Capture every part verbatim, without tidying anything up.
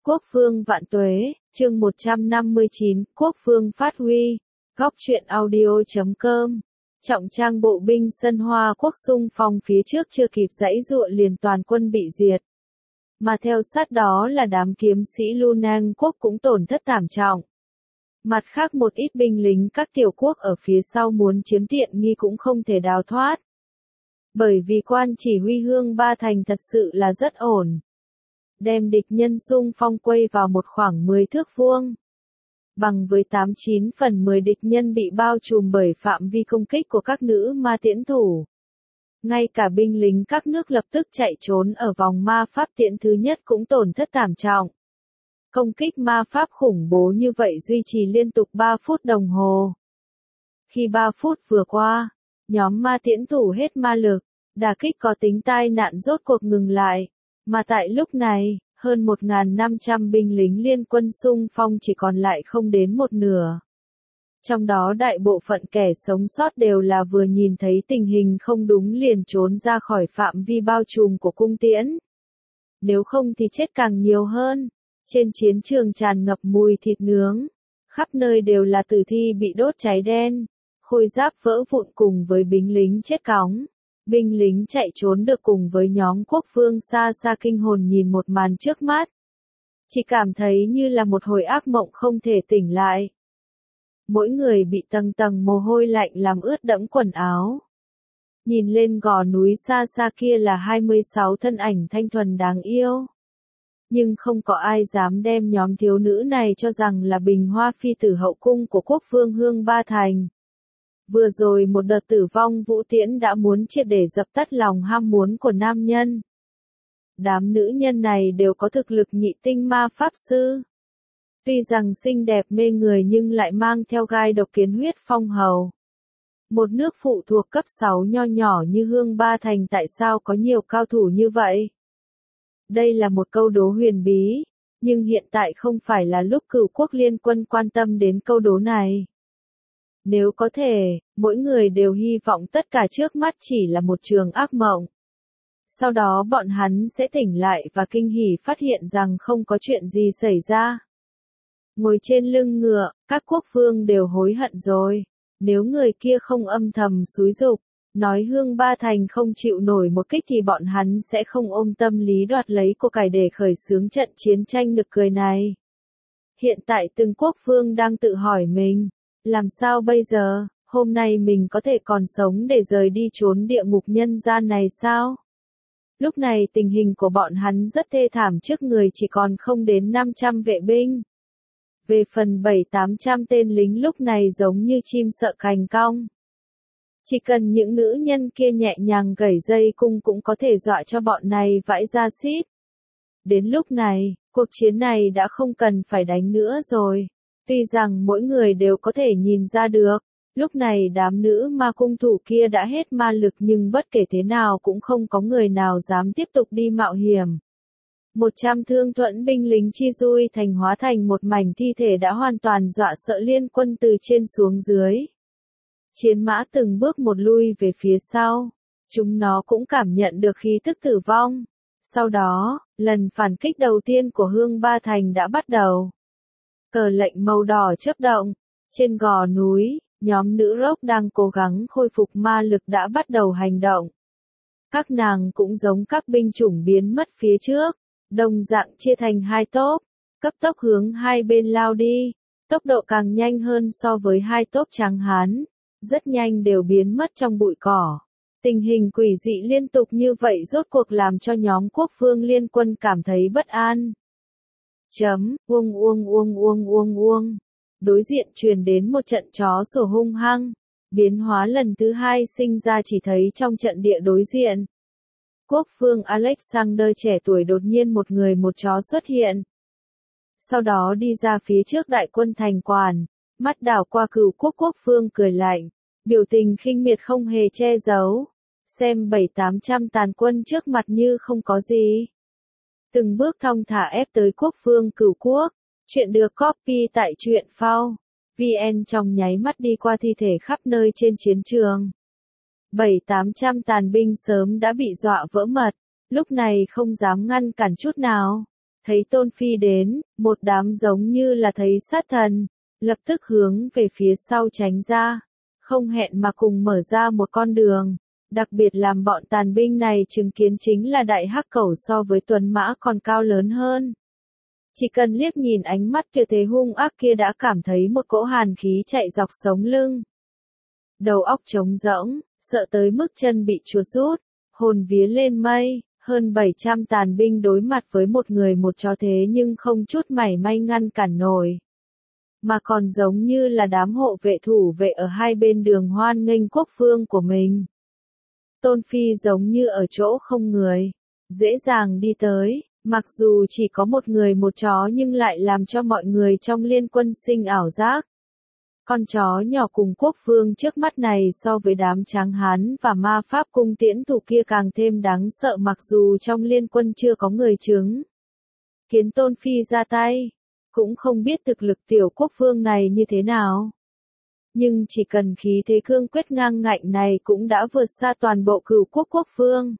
Quốc phương vạn tuế, chương một trăm năm mươi chín, Quốc phương phát huy. Góc truyện audio chấm com. Trọng trang bộ binh Sân Hoa Quốc xung phong phía trước chưa kịp giãy giụa liền toàn quân bị diệt. Mà theo sát đó là đám kiếm sĩ Lu Nang quốc cũng tổn thất thảm trọng. Mặt khác một ít binh lính các tiểu quốc ở phía sau muốn chiếm tiện nghi cũng không thể đào thoát. Bởi vì quan chỉ huy Hương Ba Thành thật sự là rất ổn. Đem địch nhân xung phong quây vào một khoảng mười thước vuông. Bằng với tám chín phần mười địch nhân bị bao trùm bởi phạm vi công kích của các nữ ma tiễn thủ. Ngay cả binh lính các nước lập tức chạy trốn ở vòng ma pháp tiễn thứ nhất cũng tổn thất thảm trọng. Công kích ma pháp khủng bố như vậy duy trì liên tục ba phút đồng hồ. Khi ba phút vừa qua, nhóm ma tiễn thủ hết ma lực, đả kích có tính tai nạn rốt cuộc ngừng lại. Mà tại lúc này, hơn một nghìn năm trăm binh lính liên quân xung phong chỉ còn lại không đến một nửa. Trong đó đại bộ phận kẻ sống sót đều là vừa nhìn thấy tình hình không đúng liền trốn ra khỏi phạm vi bao trùm của cung tiễn. Nếu không thì chết càng nhiều hơn. Trên chiến trường tràn ngập mùi thịt nướng. Khắp nơi đều là tử thi bị đốt cháy đen. Khôi giáp vỡ vụn cùng với binh lính chết cóng. Binh lính chạy trốn được cùng với nhóm quốc vương xa xa kinh hồn nhìn một màn trước mắt. Chỉ cảm thấy như là một hồi ác mộng không thể tỉnh lại. Mỗi người bị tầng tầng mồ hôi lạnh làm ướt đẫm quần áo. Nhìn lên gò núi xa xa kia là hai mươi sáu thân ảnh thanh thuần đáng yêu. Nhưng không có ai dám đem nhóm thiếu nữ này cho rằng là bình hoa phi tử hậu cung của quốc vương Hương Ba Thành. Vừa rồi một đợt tử vong vũ tiễn đã muốn triệt để dập tắt lòng ham muốn của nam nhân. Đám nữ nhân này đều có thực lực nhị tinh ma pháp sư. Tuy rằng xinh đẹp mê người nhưng lại mang theo gai độc kiến huyết phong hầu. Một nước phụ thuộc cấp sáu nho nhỏ như Hương Ba Thành tại sao có nhiều cao thủ như vậy? Đây là một câu đố huyền bí, nhưng hiện tại không phải là lúc cửu quốc liên quân quan tâm đến câu đố này. Nếu có thể, mỗi người đều hy vọng tất cả trước mắt chỉ là một trường ác mộng. Sau đó bọn hắn sẽ tỉnh lại và kinh hỉ phát hiện rằng không có chuyện gì xảy ra. Ngồi trên lưng ngựa, các quốc vương đều hối hận rồi. Nếu người kia không âm thầm xúi giục, nói Hương Ba Thành không chịu nổi một kích thì bọn hắn sẽ không ôm tâm lý đoạt lấy của cải để khởi xướng trận chiến tranh nực cười này. Hiện tại từng quốc vương đang tự hỏi mình. Làm sao bây giờ, hôm nay mình có thể còn sống để rời đi trốn địa ngục nhân gian này sao? Lúc này tình hình của bọn hắn rất thê thảm, trước người chỉ còn không đến năm trăm vệ binh. Về phần bảy tám trăm tên lính lúc này giống như chim sợ cành cong. Chỉ cần những nữ nhân kia nhẹ nhàng gẩy dây cung cũng có thể dọa cho bọn này vãi ra xít. Đến lúc này, cuộc chiến này đã không cần phải đánh nữa rồi. Tuy rằng mỗi người đều có thể nhìn ra được, lúc này đám nữ ma cung thủ kia đã hết ma lực nhưng bất kể thế nào cũng không có người nào dám tiếp tục đi mạo hiểm. Một trăm thương thuẫn binh lính chi dui thành hóa thành một mảnh thi thể đã hoàn toàn dọa sợ liên quân từ trên xuống dưới. Chiến mã từng bước một lui về phía sau, chúng nó cũng cảm nhận được khí tức tử vong. Sau đó, lần phản kích đầu tiên của Hương Ba Thành đã bắt đầu. Cờ lệnh màu đỏ chớp động, trên gò núi, nhóm nữ rock đang cố gắng khôi phục ma lực đã bắt đầu hành động. Các nàng cũng giống các binh chủng biến mất phía trước, đồng dạng chia thành hai tốp, cấp tốc hướng hai bên lao đi, tốc độ càng nhanh hơn so với hai tốp trắng hán, rất nhanh đều biến mất trong bụi cỏ. Tình hình quỷ dị liên tục như vậy rốt cuộc làm cho nhóm quốc vương liên quân cảm thấy bất an. Chấm, uông uông uông uông uông uông. Đối diện truyền đến một trận chó sủa hung hăng. Biến hóa lần thứ hai sinh ra chỉ thấy trong trận địa đối diện. Quốc vương Alexander trẻ tuổi đột nhiên một người một chó xuất hiện. Sau đó đi ra phía trước đại quân thành quản. Mắt đảo qua cửu quốc quốc vương cười lạnh. Biểu tình khinh miệt không hề che giấu. Xem bảy tám trăm tàn quân trước mặt như không có gì. Từng bước thong thả ép tới quốc vương cửu quốc. Chuyện được copy tại truyện phao. vn trong nháy mắt đi qua thi thể khắp nơi trên chiến trường. Bảy tám trăm tàn binh sớm đã bị dọa vỡ mật. Lúc này không dám ngăn cản chút nào. Thấy Tôn Phi đến, một đám giống như là thấy sát thần, lập tức hướng về phía sau tránh ra, không hẹn mà cùng mở ra một con đường. Đặc biệt làm bọn tàn binh này chứng kiến chính là đại hắc cẩu so với tuấn mã còn cao lớn hơn. Chỉ cần liếc nhìn ánh mắt tuyệt thế hung ác kia đã cảm thấy một cỗ hàn khí chạy dọc sống lưng. Đầu óc trống rỗng, sợ tới mức chân bị chuột rút, hồn vía lên mây, hơn bảy trăm tàn binh đối mặt với một người một chó thế nhưng không chút mảy may ngăn cản nổi. Mà còn giống như là đám hộ vệ thủ vệ ở hai bên đường hoan nghênh quốc phương của mình. Tôn Phi giống như ở chỗ không người, dễ dàng đi tới, mặc dù chỉ có một người một chó nhưng lại làm cho mọi người trong liên quân sinh ảo giác. Con chó nhỏ cùng quốc phương trước mắt này so với đám tráng hán và ma pháp cung tiễn thủ kia càng thêm đáng sợ mặc dù trong liên quân chưa có người chứng kiến Tôn Phi ra tay, cũng không biết thực lực tiểu quốc phương này như thế nào. Nhưng chỉ cần khí thế cương quyết ngang ngạnh này cũng đã vượt xa toàn bộ cửu quốc quốc phương.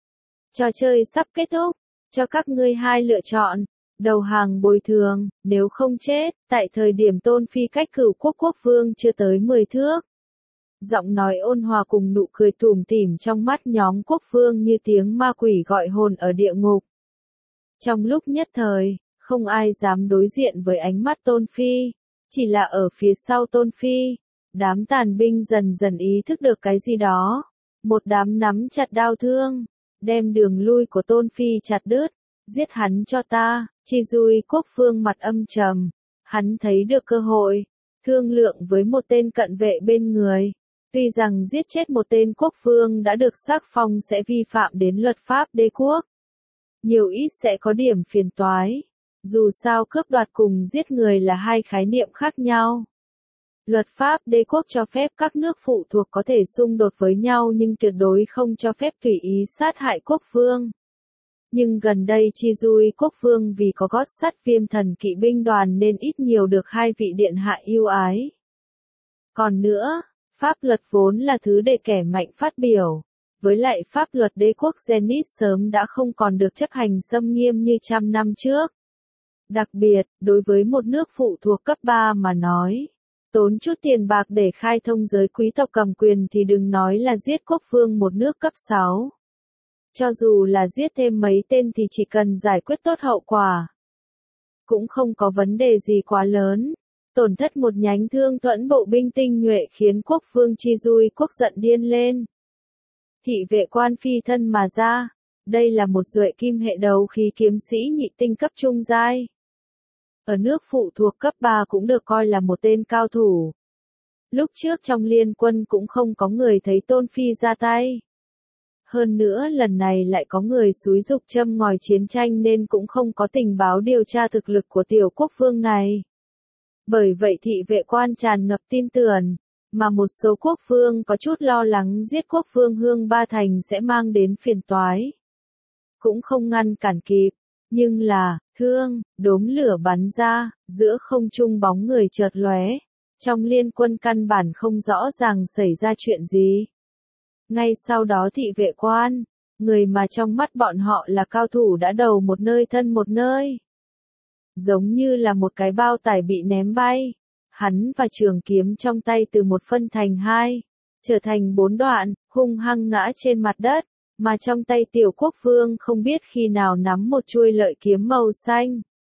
Trò chơi sắp kết thúc, cho các ngươi hai lựa chọn, đầu hàng bồi thường, nếu không chết, tại thời điểm Tôn Phi cách cửu quốc quốc phương chưa tới mười thước. Giọng nói ôn hòa cùng nụ cười tủm tỉm trong mắt nhóm quốc phương như tiếng ma quỷ gọi hồn ở địa ngục. Trong lúc nhất thời, không ai dám đối diện với ánh mắt Tôn Phi, chỉ là ở phía sau Tôn Phi. Đám tàn binh dần dần ý thức được cái gì đó. Một đám nắm chặt đao thương, đem đường lui của Tôn Phi chặt đứt, giết hắn cho ta. Chi Dui quốc phương mặt âm trầm, hắn thấy được cơ hội, thương lượng với một tên cận vệ bên người. Tuy rằng giết chết một tên quốc phương đã được xác phong sẽ vi phạm đến luật pháp đế quốc. Nhiều ít sẽ có điểm phiền toái. Dù sao cướp đoạt cùng giết người là hai khái niệm khác nhau. Luật pháp đế quốc cho phép các nước phụ thuộc có thể xung đột với nhau nhưng tuyệt đối không cho phép tùy ý sát hại quốc phương. Nhưng gần đây Chi Dui quốc phương vì có gót sắt viêm thần kỵ binh đoàn nên ít nhiều được hai vị điện hạ yêu ái. Còn nữa, pháp luật vốn là thứ để kẻ mạnh phát biểu. Với lại pháp luật đế quốc Zenith sớm đã không còn được chấp hành xâm nghiêm như trăm năm trước. Đặc biệt, đối với một nước phụ thuộc cấp ba mà nói, tốn chút tiền bạc để khai thông giới quý tộc cầm quyền thì đừng nói là giết quốc phương một nước cấp sáu. Cho dù là giết thêm mấy tên thì chỉ cần giải quyết tốt hậu quả, cũng không có vấn đề gì quá lớn. Tổn thất một nhánh Thương Thuẫn bộ binh tinh nhuệ khiến quốc phương Chi Dui quốc giận điên lên. Thị vệ quan phi thân mà ra, đây là một duệ kim hệ đấu khí kiếm sĩ nhị tinh cấp trung giai. Ở nước phụ thuộc cấp ba cũng được coi là một tên cao thủ. Lúc trước trong liên quân cũng không có người thấy Tôn Phi ra tay. Hơn nữa lần này lại có người xúi giục châm ngòi chiến tranh nên cũng không có tình báo điều tra thực lực của tiểu quốc phương này. Bởi vậy thị vệ quan tràn ngập tin tưởng, mà một số quốc phương có chút lo lắng giết quốc phương Hương Ba Thành sẽ mang đến phiền toái. Cũng không ngăn cản kịp, nhưng là, thương, đốm lửa bắn ra, giữa không trung bóng người chợt lóe. Trong liên quân căn bản không rõ ràng xảy ra chuyện gì. Ngay sau đó thị vệ quan, người mà trong mắt bọn họ là cao thủ đã đầu một nơi thân một nơi. Giống như là một cái bao tải bị ném bay. Hắn và trường kiếm trong tay từ một phân thành hai, trở thành bốn đoạn, hung hăng ngã trên mặt đất, mà trong tay tiểu quốc vương không biết khi nào nắm một chuôi lợi kiếm màu xanh.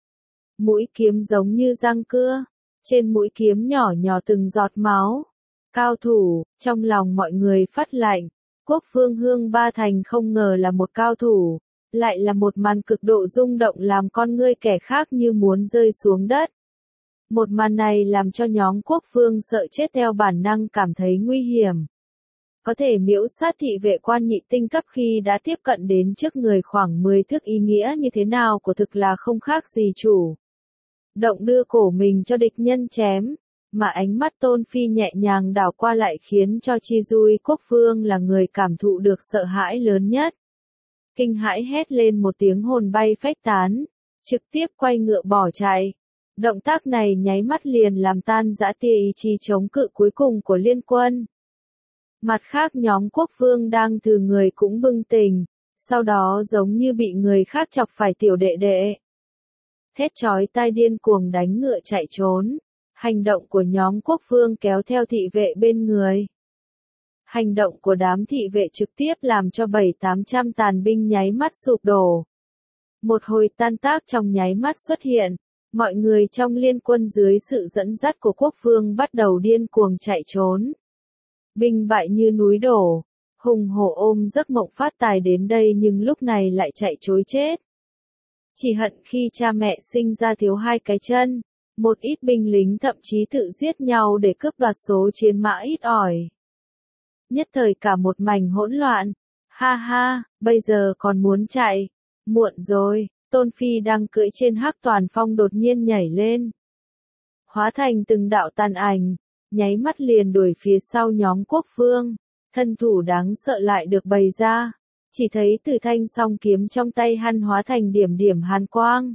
Mũi kiếm giống như răng cưa, trên mũi kiếm nhỏ nhỏ từng giọt máu. Cao thủ, trong lòng mọi người phát lạnh, quốc vương Hương Ba Thành không ngờ là một cao thủ, lại là một màn cực độ rung động làm con ngươi kẻ khác như muốn rơi xuống đất. Một màn này làm cho nhóm quốc phương sợ chết theo bản năng cảm thấy nguy hiểm. Có thể miễu sát thị vệ quan nhị tinh cấp khi đã tiếp cận đến trước người khoảng mười thước ý nghĩa như thế nào của thực là không khác gì chủ động đưa cổ mình cho địch nhân chém, mà ánh mắt Tôn Phi nhẹ nhàng đảo qua lại khiến cho Chi Dui quốc phương là người cảm thụ được sợ hãi lớn nhất. Kinh hãi hét lên một tiếng hồn bay phách tán, trực tiếp quay ngựa bỏ chạy. Động tác này nháy mắt liền làm tan rã tia ý chí chống cự cuối cùng của liên quân. Mặt khác nhóm quốc phương đang từ người cũng bừng tỉnh, sau đó giống như bị người khác chọc phải tiểu đệ đệ. thét chói tai điên cuồng đánh ngựa chạy trốn. Hành động của nhóm quốc vương kéo theo thị vệ bên người. Hành động của đám thị vệ trực tiếp làm cho bảy tám trăm tàn binh nháy mắt sụp đổ. Một hồi tan tác trong nháy mắt xuất hiện, mọi người trong liên quân dưới sự dẫn dắt của quốc vương bắt đầu điên cuồng chạy trốn. Binh bại như núi đổ, hùng hổ ôm giấc mộng phát tài đến đây nhưng lúc này lại chạy trối chết. Chỉ hận khi cha mẹ sinh ra thiếu hai cái chân, một ít binh lính thậm chí tự giết nhau để cướp đoạt số chiến mã ít ỏi. Nhất thời cả một mảnh hỗn loạn. Ha ha, bây giờ còn muốn chạy. Muộn rồi, Tôn Phi đang cưỡi trên hắc toàn phong đột nhiên nhảy lên. Hóa thành từng đạo tàn ảnh, nháy mắt liền đuổi phía sau nhóm quốc vương. Thân thủ đáng sợ lại được bày ra. Chỉ thấy từ thanh song kiếm trong tay hắn hóa thành điểm điểm hàn quang.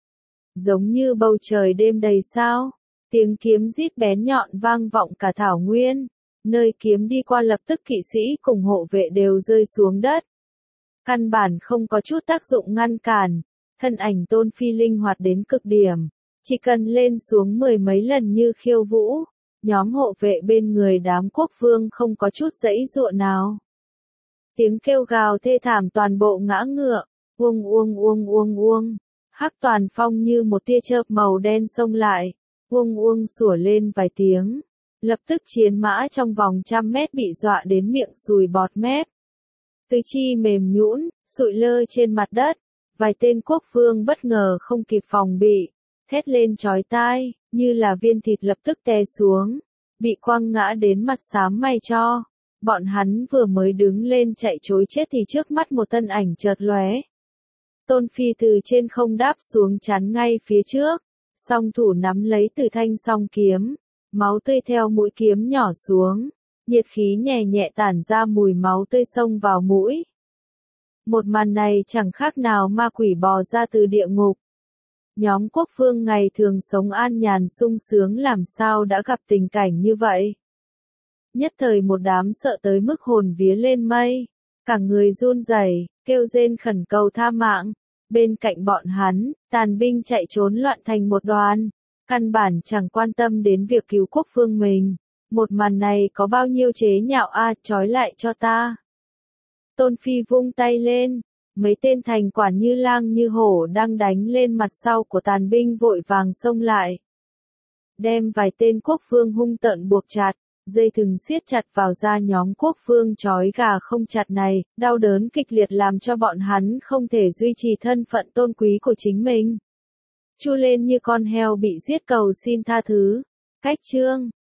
Giống như bầu trời đêm đầy sao. Tiếng kiếm rít bén nhọn vang vọng cả thảo nguyên. Nơi kiếm đi qua lập tức kỵ sĩ cùng hộ vệ đều rơi xuống đất. Căn bản không có chút tác dụng ngăn cản. Thân ảnh Tôn Phi linh hoạt đến cực điểm. Chỉ cần lên xuống mười mấy lần như khiêu vũ. Nhóm hộ vệ bên người đám quốc vương không có chút giãy giụa nào. Tiếng kêu gào thê thảm toàn bộ ngã ngựa. Uông uông uông uông uông. Hắc toàn phong như một tia chớp màu đen xông lại. Uông uông sủa lên vài tiếng. Lập tức chiến mã trong vòng trăm mét bị dọa đến miệng sùi bọt mép. Tứ chi mềm nhũn, sụi lơ trên mặt đất. Vài tên quốc vương bất ngờ không kịp phòng bị. Thét lên chói tai, như là viên thịt lập tức té xuống. Bị quăng ngã đến mặt xám mày cho. Bọn hắn vừa mới đứng lên chạy trối chết thì trước mắt một thân ảnh chợt lóe. Tôn Phi từ trên không đáp xuống chắn ngay phía trước. Song thủ nắm lấy từ thanh song kiếm. Máu tươi theo mũi kiếm nhỏ xuống, nhiệt khí nhẹ nhẹ tản ra mùi máu tươi xông vào mũi. Một màn này chẳng khác nào ma quỷ bò ra từ địa ngục. Nhóm quốc vương ngày thường sống an nhàn sung sướng làm sao đã gặp tình cảnh như vậy. Nhất thời một đám sợ tới mức hồn vía lên mây, cả người run rẩy, kêu rên khẩn cầu tha mạng. Bên cạnh bọn hắn, tàn binh chạy trốn loạn thành một đoàn. Căn bản chẳng quan tâm đến việc cứu quốc vương mình. Một màn này có bao nhiêu chế nhạo a, à, trói lại cho ta. Tôn Phi vung tay lên. Mấy tên thành quản như lang như hổ đang đánh lên mặt sau của tàn binh vội vàng xông lại. Đem vài tên quốc vương hung tợn buộc chặt, dây thừng siết chặt vào da nhóm quốc vương trói gà không chặt này, đau đớn kịch liệt làm cho bọn hắn không thể duy trì thân phận tôn quý của chính mình. Chu lên như con heo bị giết cầu xin tha thứ. Cách chương